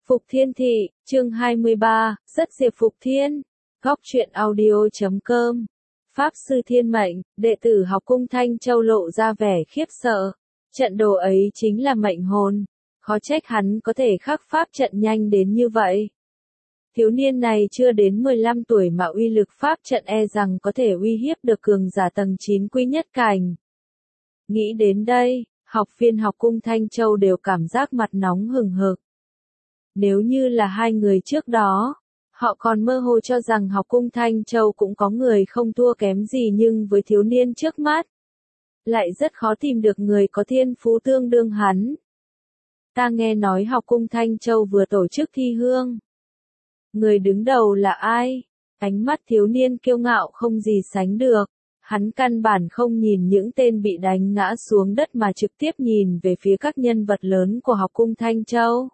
Phục Thiên Thị, chương 23, rất diệp Phục Thiên. Góc truyện audio.com. Pháp Sư Thiên Mệnh, đệ tử học cung Thanh Châu lộ ra vẻ khiếp sợ. Trận đồ ấy chính là mệnh hồn. Khó trách hắn có thể khắc pháp trận nhanh đến như vậy. Thiếu niên này chưa đến 15 tuổi mà uy lực pháp trận e rằng có thể uy hiếp được cường giả tầng 9 quy nhất cảnh. Nghĩ đến đây, học viên học cung Thanh Châu đều cảm giác mặt nóng hừng hực. Nếu như là hai người trước đó, họ còn mơ hồ cho rằng học cung Thanh Châu cũng có người không thua kém gì, nhưng với thiếu niên trước mắt, lại rất khó tìm được người có thiên phú tương đương hắn. Ta nghe nói học cung Thanh Châu vừa tổ chức thi hương. Người đứng đầu là ai? Ánh mắt thiếu niên kiêu ngạo không gì sánh được. Hắn căn bản không nhìn những tên bị đánh ngã xuống đất mà trực tiếp nhìn về phía các nhân vật lớn của học cung Thanh Châu.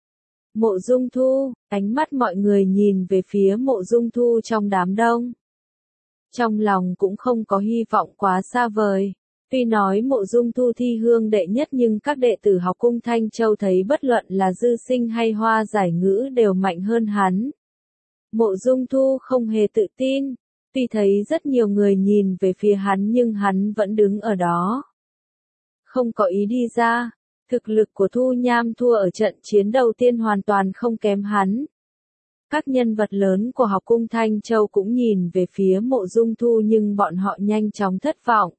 Mộ Dung Thu, ánh mắt mọi người nhìn về phía Mộ Dung Thu trong đám đông. Trong lòng cũng không có hy vọng quá xa vời. Tuy nói Mộ Dung Thu thi hương đệ nhất, nhưng các đệ tử học cung Thanh Châu thấy bất luận là Dư Sinh hay Hoa Giải Ngữ đều mạnh hơn hắn. Mộ Dung Thu không hề tự tin. Tuy thấy rất nhiều người nhìn về phía hắn nhưng hắn vẫn đứng ở đó. Không có ý đi ra. Thực lực của Thu Nham thua ở trận chiến đầu tiên hoàn toàn không kém hắn. Các nhân vật lớn của học cung Thanh Châu cũng nhìn về phía Mộ Dung Thu nhưng bọn họ nhanh chóng thất vọng.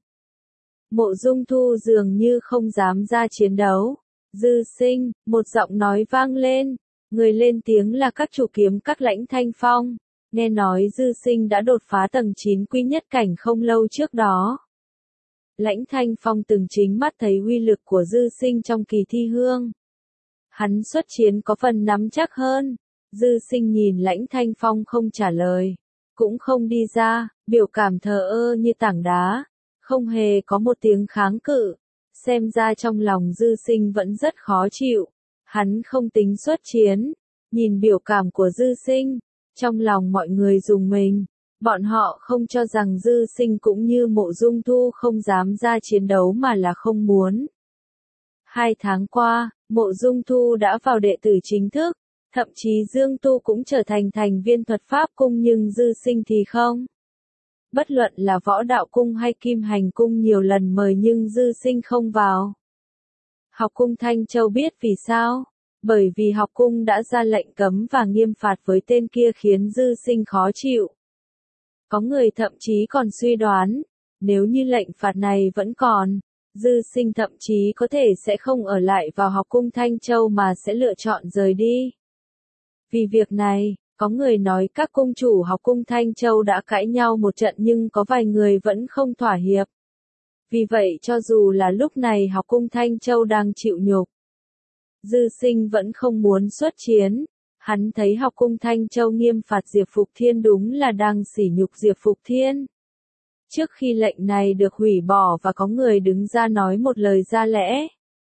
Mộ Dung Thu dường như không dám ra chiến đấu. Dư Sinh, một giọng nói vang lên. Người lên tiếng là các chủ kiếm các Lãnh Thanh Phong. Nghe nói Dư Sinh đã đột phá tầng 9 quy nhất cảnh không lâu trước đó. Lãnh Thanh Phong từng chính mắt thấy uy lực của Dư Sinh trong kỳ thi hương. Hắn xuất chiến có phần nắm chắc hơn. Dư Sinh nhìn Lãnh Thanh Phong không trả lời, cũng không đi ra, biểu cảm thờ ơ như tảng đá, không hề có một tiếng kháng cự. Xem ra trong lòng Dư Sinh vẫn rất khó chịu. Hắn không tính xuất chiến. Nhìn biểu cảm của Dư Sinh, trong lòng mọi người rùng mình. Bọn họ không cho rằng Dư Sinh cũng như Mộ Dung Thu không dám ra chiến đấu mà là không muốn. 2 tháng qua, Mộ Dung Thu đã vào đệ tử chính thức, thậm chí Dương Tu cũng trở thành thành viên thuật pháp cung, nhưng Dư Sinh thì không. Bất luận là Võ Đạo Cung hay Kim Hành Cung nhiều lần mời nhưng Dư Sinh không vào. Học cung Thanh Châu biết vì sao? Bởi vì học cung đã ra lệnh cấm và nghiêm phạt với tên kia khiến Dư Sinh khó chịu. Có người thậm chí còn suy đoán, nếu như lệnh phạt này vẫn còn, Dư Sinh thậm chí có thể sẽ không ở lại vào học cung Thanh Châu mà sẽ lựa chọn rời đi. Vì việc này, có người nói các cung chủ học cung Thanh Châu đã cãi nhau một trận nhưng có vài người vẫn không thỏa hiệp. Vì vậy cho dù là lúc này học cung Thanh Châu đang chịu nhục, Dư Sinh vẫn không muốn xuất chiến. Hắn thấy học cung Thanh Châu nghiêm phạt Diệp Phục Thiên đúng là đang sỉ nhục Diệp Phục Thiên. Trước khi lệnh này được hủy bỏ và có người đứng ra nói một lời ra lẽ,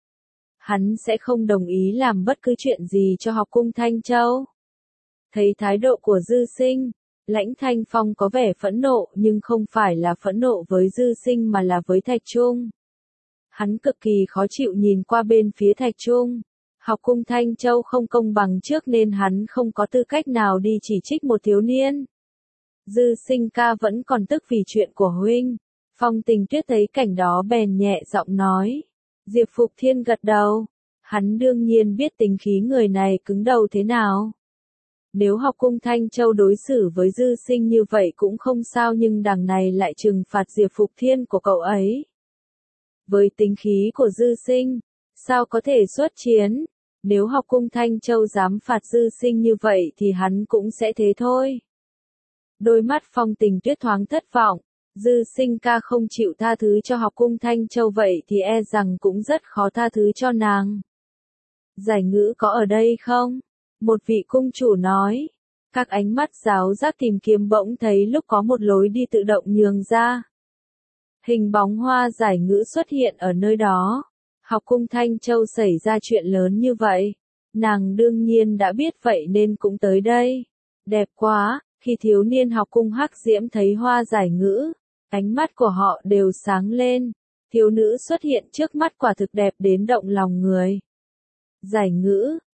hắn sẽ không đồng ý làm bất cứ chuyện gì cho học cung Thanh Châu. Thấy thái độ của Dư Sinh, Lãnh Thanh Phong có vẻ phẫn nộ nhưng không phải là phẫn nộ với Dư Sinh mà là với Thạch Trung. Hắn cực kỳ khó chịu nhìn qua bên phía Thạch Trung. Học cung Thanh Châu không công bằng trước nên hắn không có tư cách nào đi chỉ trích một thiếu niên. Dư Sinh ca vẫn còn tức vì chuyện của huynh. Phong Tình Tuyết thấy cảnh đó bèn nhẹ giọng nói. Diệp Phục Thiên gật đầu. Hắn đương nhiên biết tính khí người này cứng đầu thế nào. Nếu học cung Thanh Châu đối xử với Dư Sinh như vậy cũng không sao, nhưng đằng này lại trừng phạt Diệp Phục Thiên của cậu ấy. Với tính khí của Dư Sinh, sao có thể xuất chiến? Nếu học cung Thanh Châu dám phạt Dư Sinh như vậy thì hắn cũng sẽ thế thôi. Đôi mắt Phong Tình Tuyết thoáng thất vọng. Dư Sinh ca không chịu tha thứ cho học cung Thanh Châu vậy thì e rằng cũng rất khó tha thứ cho nàng. Giải Ngữ có ở đây không? Một vị cung chủ nói. Các ánh mắt giáo giác tìm kiếm bỗng thấy lúc có một lối đi tự động nhường ra. Hình bóng Hoa Giải Ngữ xuất hiện ở nơi đó. Học cung Thanh Châu xảy ra chuyện lớn như vậy. Nàng đương nhiên đã biết vậy nên cũng tới đây. Đẹp quá, khi thiếu niên học cung Hắc Diễm thấy Hoa Giải Ngữ, ánh mắt của họ đều sáng lên. Thiếu nữ xuất hiện trước mắt quả thực đẹp đến động lòng người. Giải Ngữ,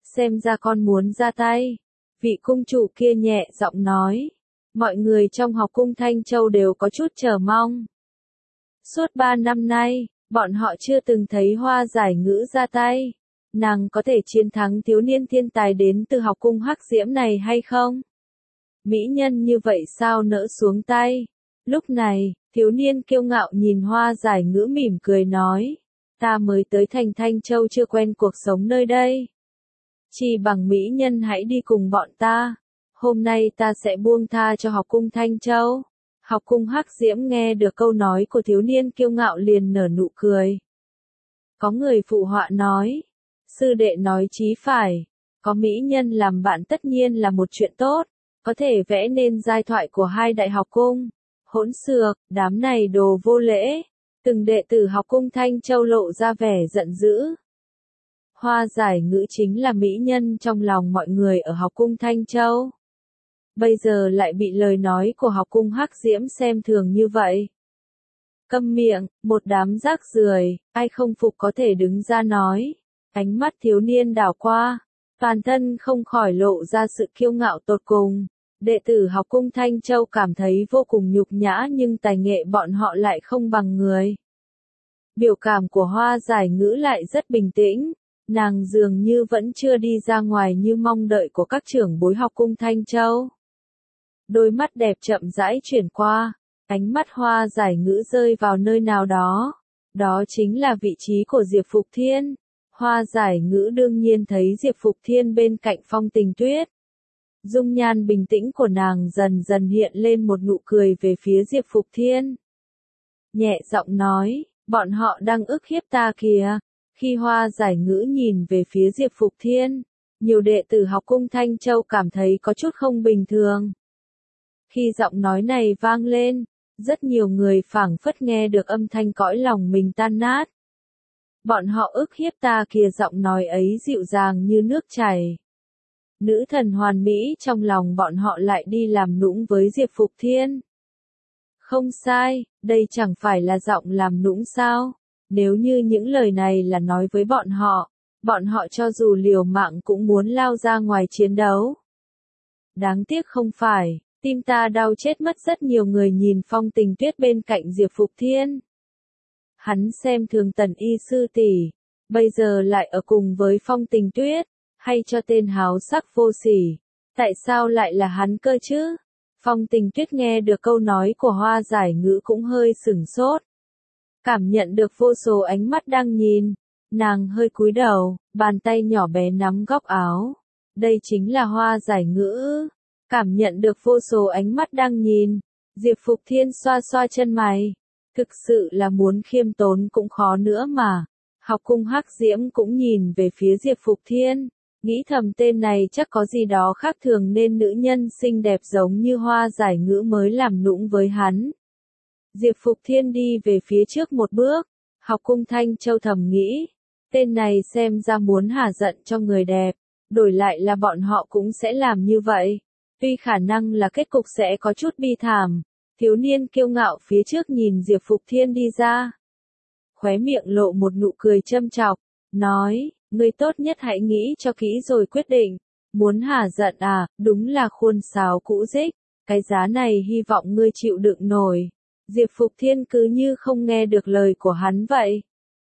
xem ra con muốn ra tay. Vị cung chủ kia nhẹ giọng nói. Mọi người trong học cung Thanh Châu đều có chút chờ mong. Suốt 3 năm nay, bọn họ chưa từng thấy Hoa Giải Ngữ ra tay. Nàng có thể chiến thắng thiếu niên thiên tài đến từ học cung Hắc Diễm này hay không? Mỹ nhân như vậy sao nỡ xuống tay? Lúc này, thiếu niên kiêu ngạo nhìn Hoa Giải Ngữ mỉm cười nói. Ta mới tới thành Thanh Châu chưa quen cuộc sống nơi đây. Chỉ bằng mỹ nhân hãy đi cùng bọn ta. Hôm nay ta sẽ buông tha cho học cung Thanh Châu. Học cung Hắc Diễm nghe được câu nói của thiếu niên kiêu ngạo liền nở nụ cười. Có người phụ họa nói. Sư đệ nói chí phải. Có mỹ nhân làm bạn tất nhiên là một chuyện tốt. Có thể vẽ nên giai thoại của hai đại học cung. Hỗn xược, đám này đồ vô lễ. Từng đệ tử học cung Thanh Châu lộ ra vẻ giận dữ. Hoa Giải Ngữ chính là mỹ nhân trong lòng mọi người ở học cung Thanh Châu. Bây giờ lại bị lời nói của học cung Hắc Diễm xem thường như vậy. Câm miệng, một đám rác rưởi, ai không phục có thể đứng ra nói. Ánh mắt thiếu niên đảo qua, toàn thân không khỏi lộ ra sự kiêu ngạo tột cùng. Đệ tử học cung Thanh Châu cảm thấy vô cùng nhục nhã nhưng tài nghệ bọn họ lại không bằng người. Biểu cảm của Hoa Giải Ngữ lại rất bình tĩnh, nàng dường như vẫn chưa đi ra ngoài như mong đợi của các trưởng bối học cung Thanh Châu. Đôi mắt đẹp chậm rãi chuyển qua, ánh mắt Hoa Giải Ngữ rơi vào nơi nào đó. Đó chính là vị trí của Diệp Phục Thiên. Hoa Giải Ngữ đương nhiên thấy Diệp Phục Thiên bên cạnh Phong Tình Tuyết. Dung nhan bình tĩnh của nàng dần dần hiện lên một nụ cười về phía Diệp Phục Thiên. Nhẹ giọng nói, bọn họ đang ức hiếp ta kìa. Khi Hoa Giải Ngữ nhìn về phía Diệp Phục Thiên, nhiều đệ tử học cung Thanh Châu cảm thấy có chút không bình thường. Khi giọng nói này vang lên, rất nhiều người phảng phất nghe được âm thanh cõi lòng mình tan nát. Bọn họ ức hiếp ta kìa, giọng nói ấy dịu dàng như nước chảy. Nữ thần hoàn mỹ trong lòng bọn họ lại đi làm nũng với Diệp Phục Thiên. Không sai, đây chẳng phải là giọng làm nũng sao? Nếu như những lời này là nói với bọn họ cho dù liều mạng cũng muốn lao ra ngoài chiến đấu. Đáng tiếc không phải, tim ta đau chết mất. Rất nhiều người nhìn Phong Tình Tuyết bên cạnh Diệp Phục Thiên. Hắn xem thường Tần Y sư tỷ, bây giờ lại ở cùng với Phong Tình Tuyết, hay cho tên háo sắc vô sỉ. Tại sao lại là hắn cơ chứ? Phong Tình Tuyết nghe được câu nói của Hoa Giải Ngữ cũng hơi sửng sốt. Cảm nhận được vô số ánh mắt đang nhìn, nàng hơi cúi đầu, bàn tay nhỏ bé nắm góc áo. Đây chính là Hoa Giải Ngữ. Cảm nhận được vô số ánh mắt đang nhìn, Diệp Phục Thiên xoa xoa chân mày. Thực sự là muốn khiêm tốn cũng khó nữa mà. Học cung Hắc Diễm cũng nhìn về phía Diệp Phục Thiên, nghĩ thầm tên này chắc có gì đó khác thường nên nữ nhân xinh đẹp giống như Hoa Giải Ngữ mới làm nũng với hắn. Diệp Phục Thiên đi về phía trước một bước, học cung Thanh Châu thầm nghĩ, tên này xem ra muốn hả giận cho người đẹp, đổi lại là bọn họ cũng sẽ làm như vậy. Tuy khả năng là kết cục sẽ có chút bi thảm, thiếu niên kiêu ngạo phía trước nhìn Diệp Phục Thiên đi ra. Khóe miệng lộ một nụ cười châm chọc, nói, ngươi tốt nhất hãy nghĩ cho kỹ rồi quyết định. Muốn hả giận à, đúng là khuôn sáo cũ rích, cái giá này hy vọng ngươi chịu đựng nổi. Diệp Phục Thiên cứ như không nghe được lời của hắn vậy.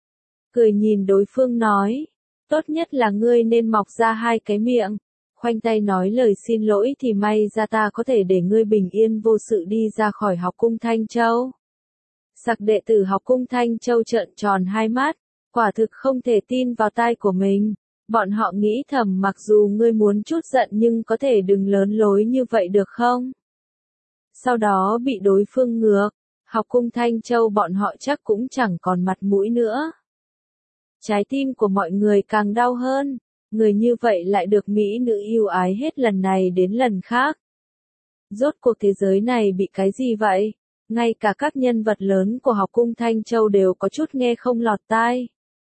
Cười nhìn đối phương nói, tốt nhất là ngươi nên mọc ra hai cái miệng. Khoanh tay nói lời xin lỗi thì may ra ta có thể để ngươi bình yên vô sự đi ra khỏi học cung Thanh Châu. Sặc đệ tử học cung Thanh Châu trợn tròn hai mắt, quả thực không thể tin vào tai của mình. Bọn họ nghĩ thầm mặc dù ngươi muốn chút giận nhưng có thể đừng lớn lối như vậy được không? Sau đó bị đối phương ngược, học cung Thanh Châu bọn họ chắc cũng chẳng còn mặt mũi nữa. Trái tim của mọi người càng đau hơn, người như vậy lại được mỹ nữ yêu ái hết lần này đến lần khác. Rốt cuộc thế giới này bị cái gì vậy? Ngay cả các nhân vật lớn của học cung Thanh Châu đều có chút nghe không lọt tai.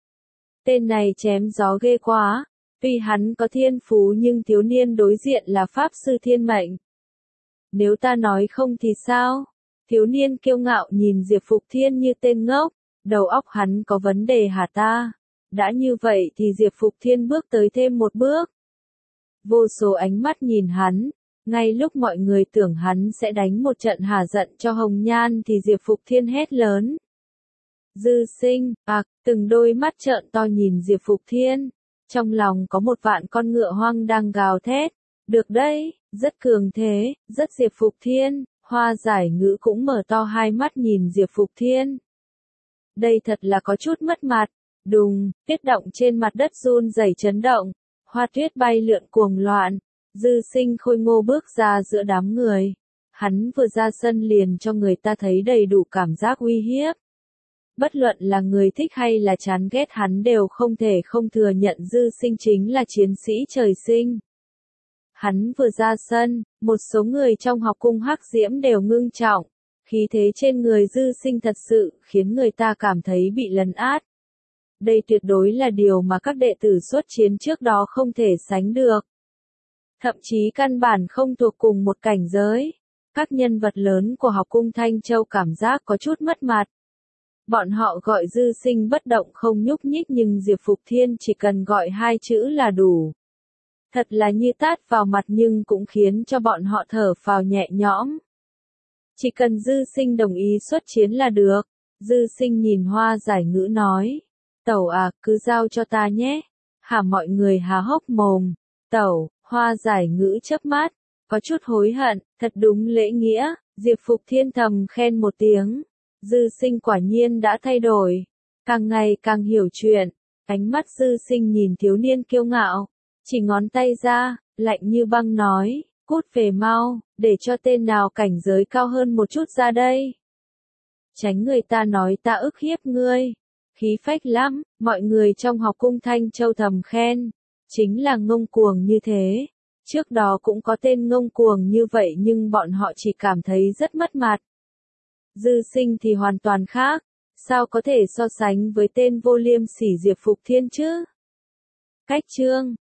Tên này chém gió ghê quá, tuy hắn có thiên phú nhưng thiếu niên đối diện là pháp sư thiên mệnh. Nếu ta nói không thì sao? Thiếu niên kiêu ngạo nhìn Diệp Phục Thiên như tên ngốc, đầu óc hắn có vấn đề hả ta? Đã như vậy thì Diệp Phục Thiên bước tới thêm một bước, Vô số ánh mắt nhìn hắn, ngay lúc mọi người tưởng hắn sẽ đánh một trận hả giận cho Hồng Nhan thì Diệp Phục Thiên hét lớn. Dư Sinh, từng đôi mắt trợn to nhìn Diệp Phục Thiên, trong lòng có một vạn con ngựa hoang đang gào thét. Được đấy, rất cường thế, rất Diệp Phục Thiên. Hoa Giải Ngữ cũng mở to hai mắt nhìn Diệp Phục Thiên. Đây thật là có chút mất mặt. Đùng, tuyết động trên mặt đất run rẩy chấn động, hoa tuyết bay lượn cuồng loạn. Dư Sinh khôi ngô bước ra giữa đám người. Hắn vừa ra sân liền cho người ta thấy đầy đủ cảm giác uy hiếp. Bất luận là người thích hay là chán ghét hắn đều không thể không thừa nhận Dư Sinh chính là chiến sĩ trời sinh. Hắn vừa ra sân, một số người trong học cung Hắc Diễm đều ngưng trọng. Khí thế trên người Dư Sinh thật sự khiến người ta cảm thấy bị lấn át. Đây tuyệt đối là điều mà các đệ tử xuất chiến trước đó không thể sánh được. Thậm chí căn bản không thuộc cùng một cảnh giới. Các nhân vật lớn của học cung Thanh Châu cảm giác có chút mất mặt. Bọn họ gọi Dư Sinh bất động không nhúc nhích nhưng Diệp Phục Thiên chỉ cần gọi hai chữ là đủ. Thật là như tát vào mặt nhưng cũng khiến cho bọn họ thở phào nhẹ nhõm. Chỉ cần Dư Sinh đồng ý xuất chiến là được. Dư Sinh nhìn Hoa Giải Ngữ nói. Tẩu cứ giao cho ta nhé. Hả mọi người há hốc mồm. Tẩu, Hoa Giải Ngữ chớp mắt, có chút hối hận, thật đúng lễ nghĩa. Diệp Phục Thiên thầm khen một tiếng. Dư Sinh quả nhiên đã thay đổi. Càng ngày càng hiểu chuyện. Ánh mắt Dư Sinh nhìn thiếu niên kiêu ngạo. Chỉ ngón tay ra, lạnh như băng nói. Cút về mau, để cho tên nào cảnh giới cao hơn một chút ra đây. Tránh người ta nói ta ức hiếp ngươi. Khí phách lắm, mọi người trong học cung Thanh Châu thầm khen. Chính là ngông cuồng như thế. Trước đó cũng có tên ngông cuồng như vậy nhưng bọn họ chỉ cảm thấy rất mất mặt. Dư Sinh thì hoàn toàn khác. Sao có thể so sánh với tên vô liêm sỉ Diệp Phục Thiên chứ? Cách chương